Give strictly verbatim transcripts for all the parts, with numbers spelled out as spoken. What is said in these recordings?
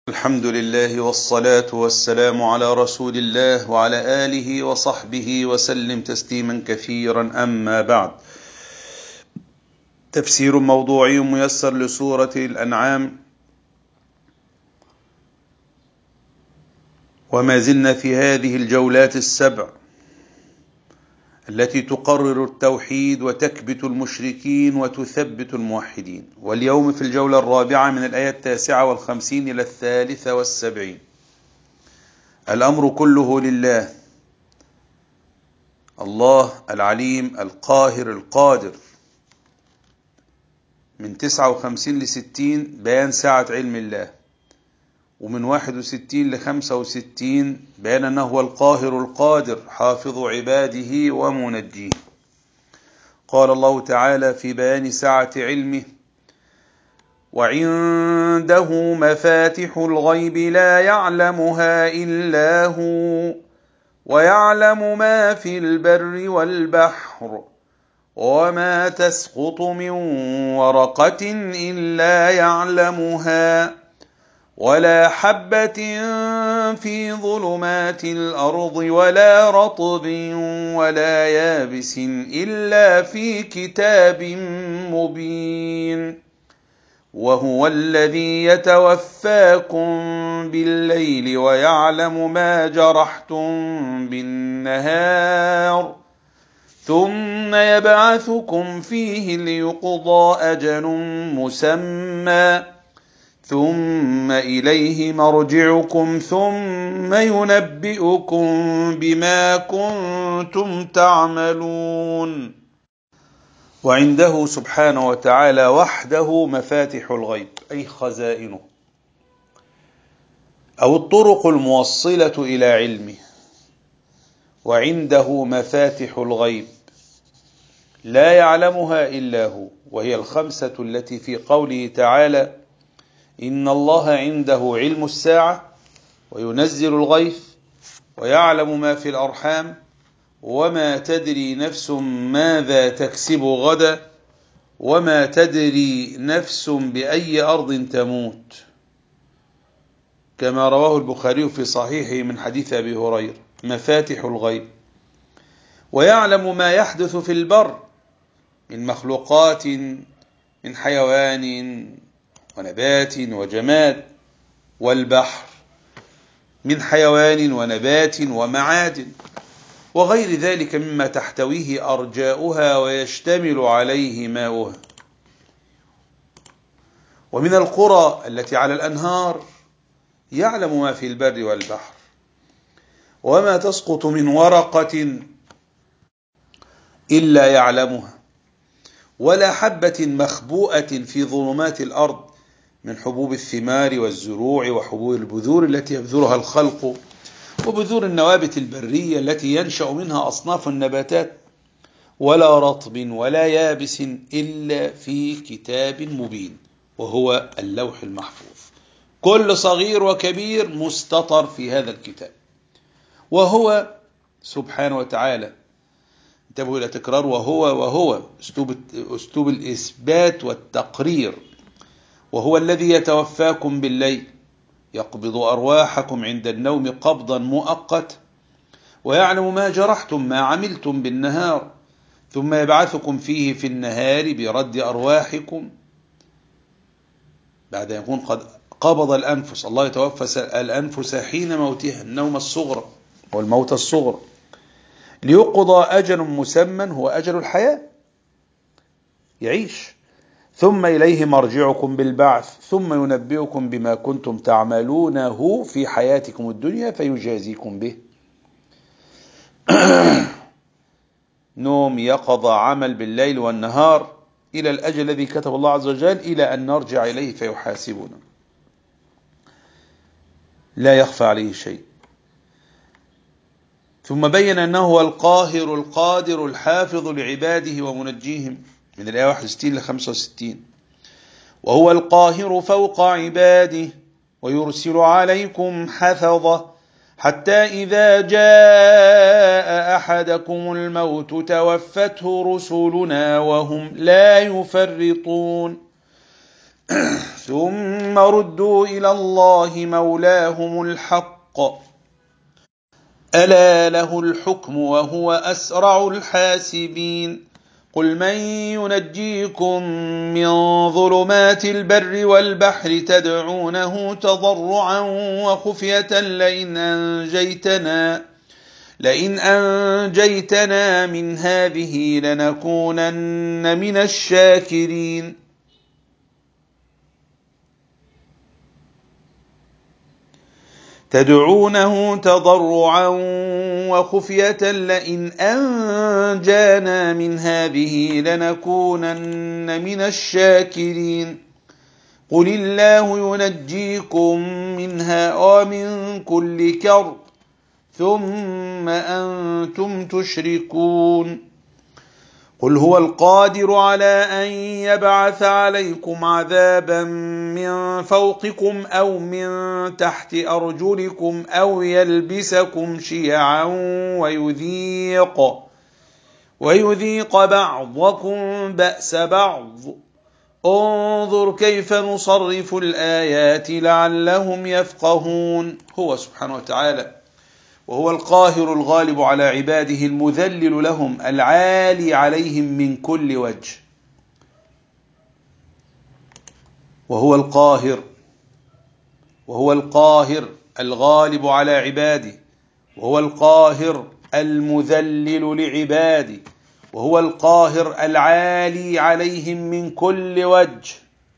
الحمد لله والصلاة والسلام على رسول الله وعلى آله وصحبه وسلم تسليما كثيرا. أما بعد، تفسير موضوعي ميسر لسورة الأنعام، وما زلنا في هذه الجولات السبع التي تقرر التوحيد وتكبت المشركين وتثبت الموحدين، واليوم في الجولة الرابعة من الآية التاسعة والخمسين إلى الثالثة والسبعين. الأمر كله لله، الله العليم القاهر القادر. من تسعة وخمسين لستين بيان سعة علم الله، ومن واحد وستين لخمسة وستين بيان أنه هو القاهر القادر حافظ عباده ومنجيه. قال الله تعالى في بيان سعة علمه: وعنده مفاتح الغيب لا يعلمها إلا هو ويعلم ما في البر والبحر وما تسقط من ورقة إلا يعلمها ولا حبة في ظلمات الأرض ولا رطب ولا يابس إلا في كتاب مبين. وهو الذي يتوفاكم بالليل ويعلم ما جرحتم بالنهار ثم يبعثكم فيه ليقضى أجل مسمى ثم إليه مرجعكم ثم ينبئكم بما كنتم تعملون. وعنده سبحانه وتعالى وحده مفاتح الغيب، أي خزائنه أو الطرق الموصلة إلى علمه. وعنده مفاتح الغيب لا يعلمها إلا هو، وهي الخمسة التي في قوله تعالى: إن الله عنده علم الساعة وينزل الغيث ويعلم ما في الأرحام وما تدري نفس ماذا تكسب غدا وما تدري نفس بأي أرض تموت، كما رواه البخاري في صحيحه من حديث أبي هريرة. مفاتح الغيب. ويعلم ما يحدث في البر من مخلوقات، من حيوان ونبات وجماد، والبحر من حيوان ونبات ومعادن وغير ذلك مما تحتويه أرجاؤها ويشتمل عليه ماؤها. ومن القرى التي على الأنهار يعلم ما في البر والبحر، وما تسقط من ورقة إلا يعلمها، ولا حبة مخبوءة في ظلمات الأرض من حبوب الثمار والزروع وحبوب البذور التي يبذرها الخلق، وبذور النوابت البرية التي ينشأ منها أصناف النباتات، ولا رطب ولا يابس إلا في كتاب مبين، وهو اللوح المحفوظ. كل صغير وكبير مستطر في هذا الكتاب. وهو سبحانه وتعالى، انتبهوا إلى تكرار وهو وهو أسلوب, أسلوب الإثبات والتقرير. وهو الذي يتوفاكم بالليل يقبض أرواحكم عند النوم قبضا مؤقت، ويعلم ما جرحتم ما عملتم بالنهار، ثم يبعثكم فيه في النهار برد أرواحكم بعد أن يكون قد قبض الأنفس. الله يتوفى الأنفس حين موتها، النوم الصغرى والموت الصغرى، ليقضى أجل مسمى هو أجل الحياة، يعيش. ثم إليه مرجعكم بالبعث ثم ينبئكم بما كنتم تعملونه في حياتكم الدنيا فيجازيكم به. نوم، يقظة، عمل بالليل والنهار إلى الأجل الذي كتب الله عز وجل، إلى أن نرجع إليه فيحاسبنا، لا يخفى عليه شيء. ثم بين أنه هو القاهر القادر الحافظ لعباده ومنجيهم من الآية واحد وستين إلى خمسة وستين. وهو القاهر فوق عباده ويرسل عليكم حفظة حتى إذا جاء أحدكم الموت توفته رسلنا وهم لا يفرطون. ثم ردوا إلى الله مولاهم الحق ألا له الحكم وهو أسرع الحاسبين قل من ينجيكم من ظلمات البر والبحر تدعونه تضرعا وخفية لئن أنجيتنا لئن أنجيتنا من هذه لنكونن من الشاكرين تدعونه تضرعا وخفية لئن أنجانا من هذه لنكونن من الشاكرين قل الله ينجيكم منها ومن كل كرب ثم أنتم تشركون قل هو القادر على أن يبعث عليكم عذابا من فوقكم أو من تحت أرجلكم أو يلبسكم شيعا ويذيق ويذيق بعضكم بأس بعض انظر كيف نصرف الآيات لعلهم يفقهون. هو سبحانه وتعالى وهو القاهر الغالب على عباده المذلل لهم العالي عليهم من كل وجه. وهو القاهر وهو القاهر الغالب على عباده وهو القاهر المذلل لعباده وهو القاهر العالي عليهم من كل وجه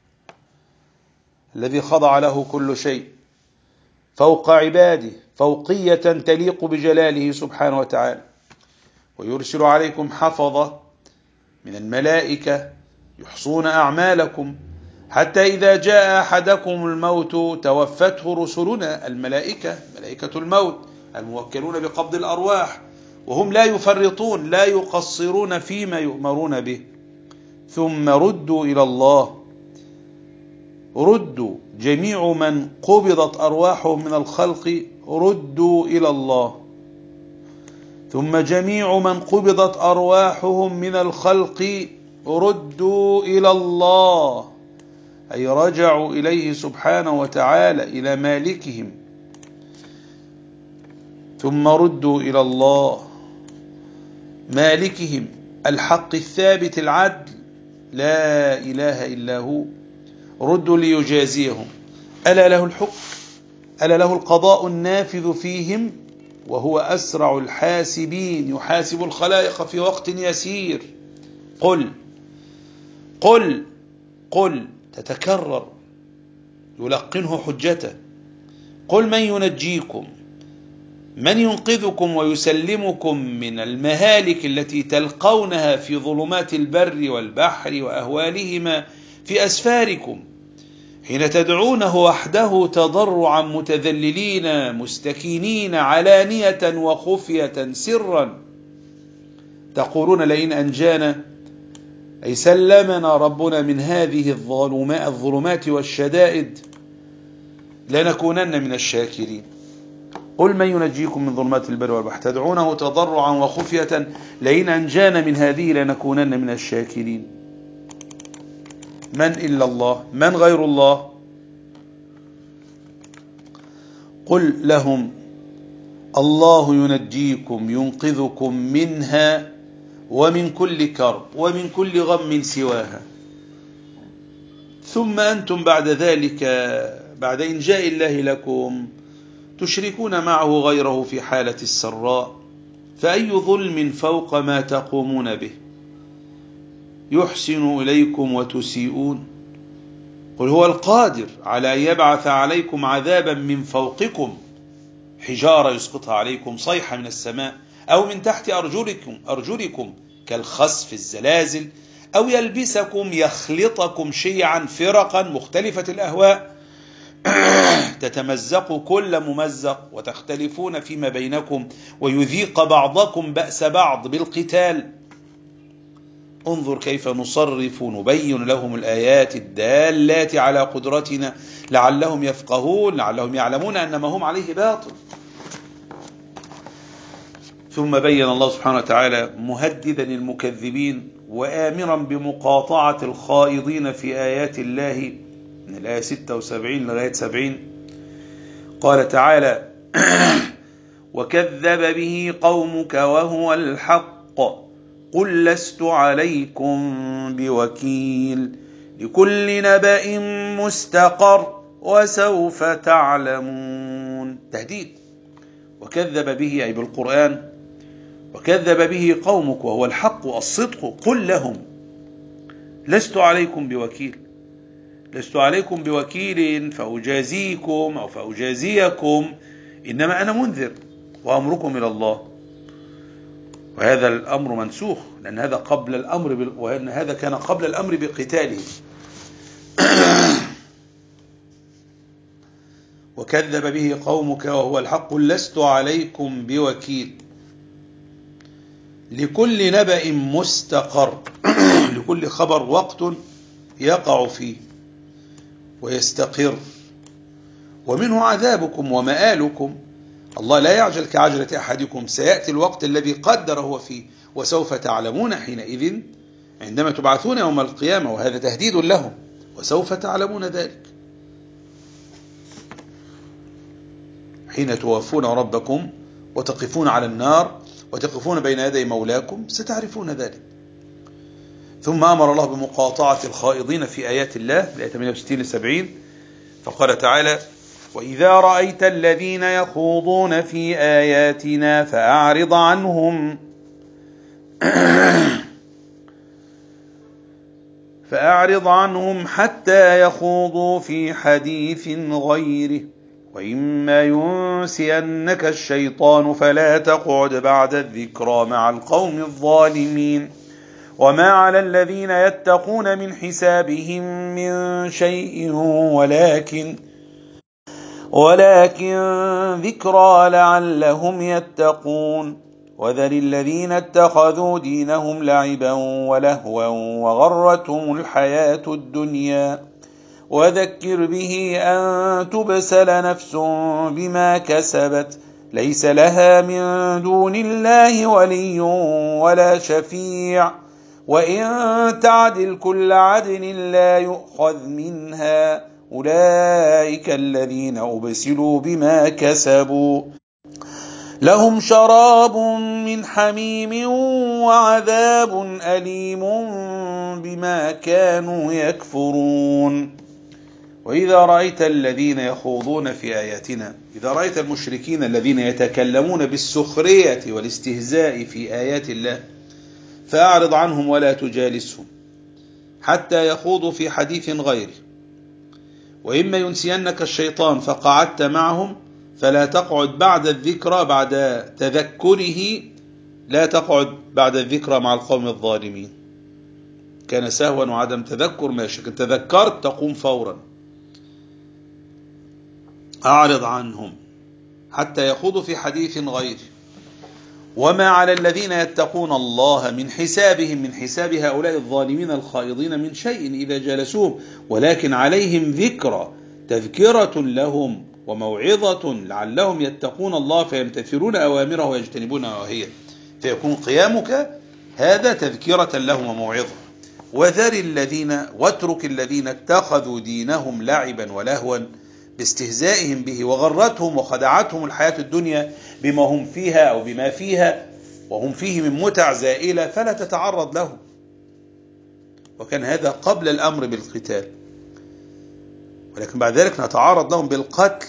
الذي خضع له كل شيء فوق عباده فوقية تليق بجلاله سبحانه وتعالى ويرسل عليكم حفظة من الملائكة يحصون أعمالكم حتى إذا جاء أحدكم الموت توفته رسلنا الملائكة ملائكة الموت الموكلون بقبض الأرواح وهم لا يفرطون لا يقصرون فيما يؤمرون به ثم ردوا إلى الله ردوا جميع من قبضت أرواحهم من الخلق ردوا إلى الله ثم جميع من قبضت أرواحهم من الخلق ردوا إلى الله أي رجعوا إليه سبحانه وتعالى إلى مالكهم ثم ردوا إلى الله مالكهم الحق الثابت العدل لا إله إلا هو ردوا ليجازيهم ألا له الحكم ألا له القضاء النافذ فيهم وهو أسرع الحاسبين يحاسب الخلائق في وقت يسير. قل قل قل تتكرر يلقنه حجته قل من ينجيكم من ينقذكم ويسلمكم من المهالك التي تلقونها في ظلمات البر والبحر وأهوالهما في أسفاركم حين تدعونه وحده تضرعا متذللين مستكينين علانية وخفية سرا تقولون لئن أنجانا أي سلمنا ربنا من هذه الظلمات والشدائد لنكونن من الشاكرين. قل من ينجيكم من ظلمات البر والبحر تدعونه تضرعا وخفية لئن أنجانا من هذه لنكونن من الشاكرين. من إلا الله من غير الله؟ قل لهم الله ينجيكم ينقذكم منها ومن كل كرب ومن كل غم سواها ثم أنتم بعد ذلك بعد إنجاء الله لكم تشركون معه غيره في حالة السراء فأي ظلم فوق ما تقومون به يحسن إليكم وتسيئون. قل هو القادر على أن يبعث عليكم عذابا من فوقكم حجارة يسقطها عليكم صيحة من السماء أو من تحت أرجلكم أرجلكم كالخسف الزلازل أو يلبسكم يخلطكم شيعا فرقا مختلفة الأهواء تتمزق كل ممزق وتختلفون فيما بينكم ويذيق بعضكم بأس بعض بالقتال. انظر كيف نصرف نبين لهم الآيات الدالات على قدرتنا لعلهم يفقهون لعلهم يعلمون أن ما هم عليه باطل. ثم بين الله سبحانه وتعالى مهددا المكذبين وآمرا بمقاطعة الخائضين في آيات الله من الآية ستة وسبعين لغاية سبعين. قال تعالى: وكذب به قومك وهو الحق قل لست عليكم بوكيل لكل نبأ مستقر وسوف تعلمون. تهديد. وكذب به أي بالقرآن، وكذب به قومك وهو الحق والصدق قل لهم لست عليكم بوكيل. لست عليكم بوكيل فأجازيكم أو فأجازيكم، إنما أنا منذر وأمركم إلى الله. وهذا الأمر منسوخ لأن هذا قبل الأمر ب... وأن هذا كان قبل الأمر بقتاله. وكذب به قومك وهو الحق لست عليكم بوكيل لكل نبأ مستقر لكل خبر وقت يقع فيه ويستقر، ومنه عذابكم ومآلكم. الله لا يعجل كعجلة أحدكم، سيأتي الوقت الذي قدر هو فيه، وسوف تعلمون حينئذ عندما تبعثون يوم القيامة، وهذا تهديد لهم، وسوف تعلمون ذلك حين توافون ربكم وتقفون على النار وتقفون بين يدي مولاكم ستعرفون ذلك. ثم أمر الله بمقاطعة الخائضين في آيات الله، الآية ثمانية وستين لسبعين، فقال تعالى: وإذا رأيت الذين يخوضون في آياتنا فأعرض عنهم فأعرض عنهم حتى يخوضوا في حديث غيره وإما ينسينك الشيطان فلا تقعد بعد الذكرى مع القوم الظالمين وما على الذين يتقون من حسابهم من شيء ولكن ولكن ذكرى لعلهم يتقون وذل الذين اتخذوا دينهم لعبا ولهوا وغرتهم الحياة الدنيا وذكر به أن تبسل نفس بما كسبت ليس لها من دون الله ولي ولا شفيع وإن تعدل كل عدل لا يؤخذ منها أولئك الذين أبسلوا بما كسبوا لهم شراب من حميم وعذاب أليم بما كانوا يكفرون. وإذا رأيت الذين يخوضون في آياتنا، إذا رأيت المشركين الذين يتكلمون بالسخرية والاستهزاء في آيات الله فأعرض عنهم ولا تجالسهم حتى يخوضوا في حديث غيره وإما ينسينك الشيطان فقعدت معهم فلا تقعد بعد الذكرى بعد تذكره لا تقعد بعد الذكرى مع القوم الظالمين. كان سهوا وعدم تذكر ماشي، تذكرت تقوم فورا. أعرض عنهم حتى يخوضوا في حديث غيره وما على الذين يتقون الله من حسابهم من حساب هؤلاء الظالمين الخائضين من شيء إذا جلسوهم، ولكن عليهم ذكرى تذكرة لهم وموعظة لعلهم يتقون الله فيمتثلون أوامره ويجتنبون نواهيه، فيكون قيامك هذا تذكرة لهم وموعظة. وذر الذين واترك الذين اتخذوا دينهم لعبا ولهوا باستهزائهم به وغرتهم وخدعتهم الحياة الدنيا بما هم فيها أو بما فيها وهم فيه من متع زائلة فلا تتعرض لهم. وكان هذا قبل الأمر بالقتال، ولكن بعد ذلك نتعرض لهم بالقتل.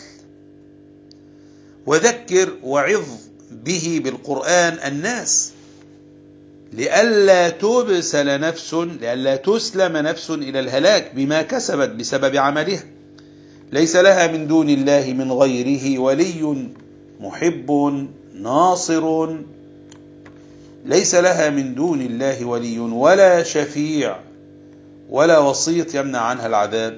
وذكر وعظ به بالقرآن الناس لئلا تبسل نفس لئلا تسلم نفس إلى الهلاك بما كسبت بسبب عملها ليس لها من دون الله من غيره ولي محب ناصر ليس لها من دون الله ولي ولا شفيع ولا وسيط يمنع عنها العذاب.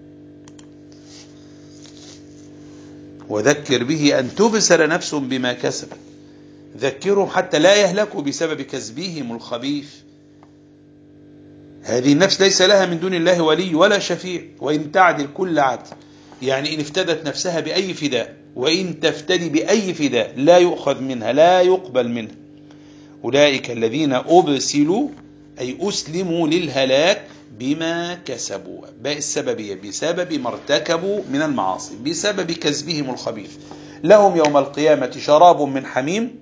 وذكر به أن تبسل نفس بما كسبت، ذكرهم حتى لا يهلكوا بسبب كسبهم الخبيث. هذه النفس ليس لها من دون الله ولي ولا شفيع وإن تعدل كل عدل، يعني إن افتدت نفسها بأي فداء وإن تفتدي بأي فداء لا يؤخذ منها لا يقبل منها. أولئك الذين أبسلوا أي أسلموا للهلاك بما كسبوا، باء السببية بسبب ما ارتكبوا من المعاصي، بسبب كسبهم الخبيث. لهم يوم القيامة شراب من حميم،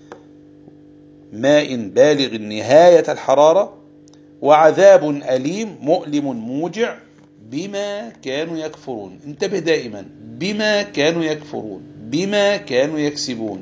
ماء بالغ نهاية الحرارة، وعذاب أليم مؤلم موجع بما كانوا يكفرون. انتبه دائما، بما كانوا يكفرون، بما كانوا يكسبون.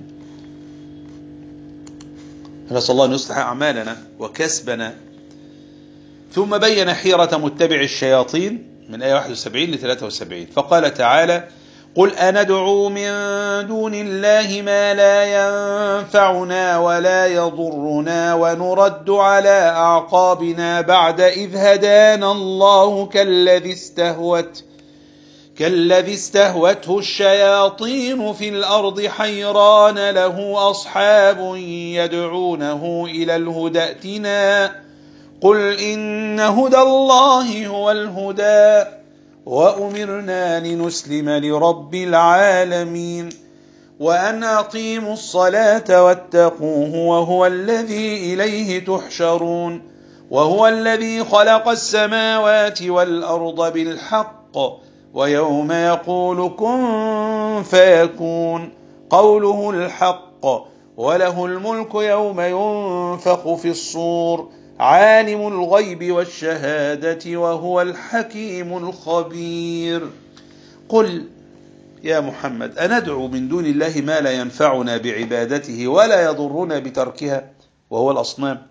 نسأل الله أن يصلح أعمالنا وكسبنا. ثم بين حيرة متبع الشياطين من آية واحد وسبعين ل ثلاثة وسبعين، فقال تعالى: قل أندعو من دون الله ما لا ينفعنا ولا يضرنا ونرد على أعقابنا بعد إذ هدانا الله كالذي استهوت كالذي استهوته الشياطين في الأرض حيران له أصحاب يدعونه إلى الهدى ائتنا قل إن هدى الله هو الهدى وأمرنا لنسلم لرب العالمين وأن أقيموا الصلاة واتقوه وهو الذي إليه تحشرون وهو الذي خلق السماوات والأرض بالحق ويوم يقول كن فيكون قوله الحق وله الملك يوم ينفخ في الصور عالم الغيب والشهادة وهو الحكيم الخبير. قل يا محمد أندعو من دون الله ما لا ينفعنا بعبادته ولا يضرنا بتركها وهو الأصنام،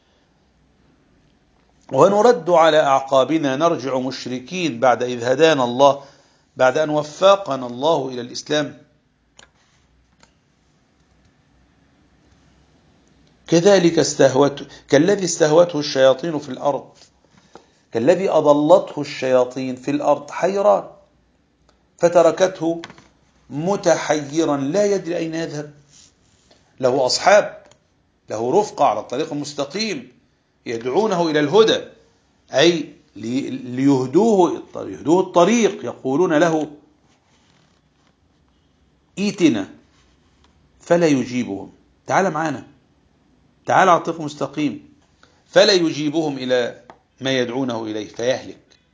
ونرد على أعقابنا نرجع مشركين بعد إذ هدانا الله، بعد أن وفقنا الله إلى الإسلام. كذلك استهوته كالذي استهوته الشياطين في الأرض، كالذي أضلته الشياطين في الأرض حيران فتركته متحيرا لا يدري أين يذهب. له أصحاب، له رفقة على الطريق المستقيم يدعونه إلى الهدى، أي ليهدوه يهدوه الطريق، يقولون له إيتنا فلا يجيبهم، تعال معنا، تعال على الطريق المستقيم، فلا يجيبهم إلى ما يدعونه إليه فيهلك.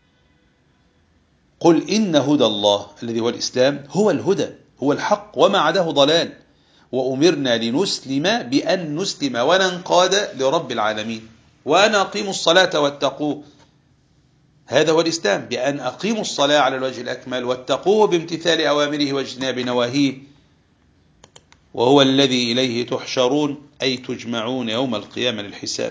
قل إن هدى الله الذي هو الإسلام هو الهدى، هو الحق، وما عداه ضلال، وأمرنا لنسلم بأن نسلم وننقاد لرب العالمين وأن أقيموا الصلاة واتقوه. هذا هو الإسلام، بأن أقيموا الصلاة على الوجه الأكمل واتقوه بامتثال أوامره واجتناب نواهيه، وهو الذي إليه تحشرون أي تجمعون يوم القيامة للحساب.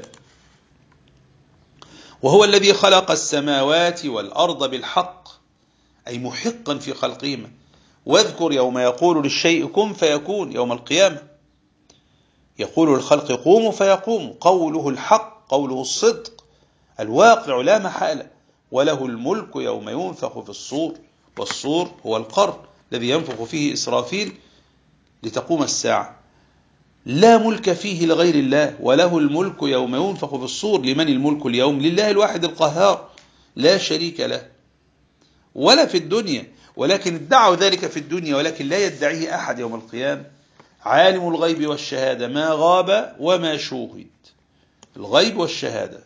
وهو الذي خلق السماوات والأرض بالحق أي محقا في خلقهما. واذكر يوم يقول للشيء كن فيكون، يوم القيامة يقول للخلق قوموا فيقوموا، قوله الحق، قوله الصدق الواقع لا محالة. وله الملك يوم ينفخ في الصور، والصور هو القرن الذي ينفخ فيه إسرافيل لتقوم الساعة، لا ملك فيه لغير الله. وله الملك يوم ينفخ في الصور، لمن الملك اليوم؟ لله الواحد القهار لا شريك له، ولا في الدنيا، ولكن ادعوا ذلك في الدنيا ولكن لا يدعيه أحد يوم القيامة. عالم الغيب والشهادة، ما غاب وما شوهد، الغيب والشهادة.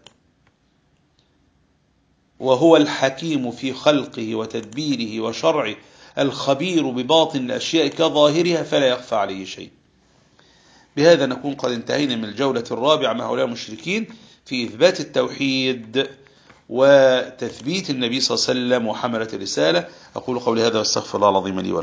وهو الحكيم في خلقه وتدبيره وشرعه، الخبير بباطن الأشياء كظاهرها فلا يخفى عليه شيء. بهذا نكون قد انتهينا من الجولة الرابعة مع هؤلاء المشركين في إثبات التوحيد وتثبيت النبي صلى الله عليه وسلم وحملة الرسالة. أقول قولي هذا واستغفر الله العظيم لي ولكم.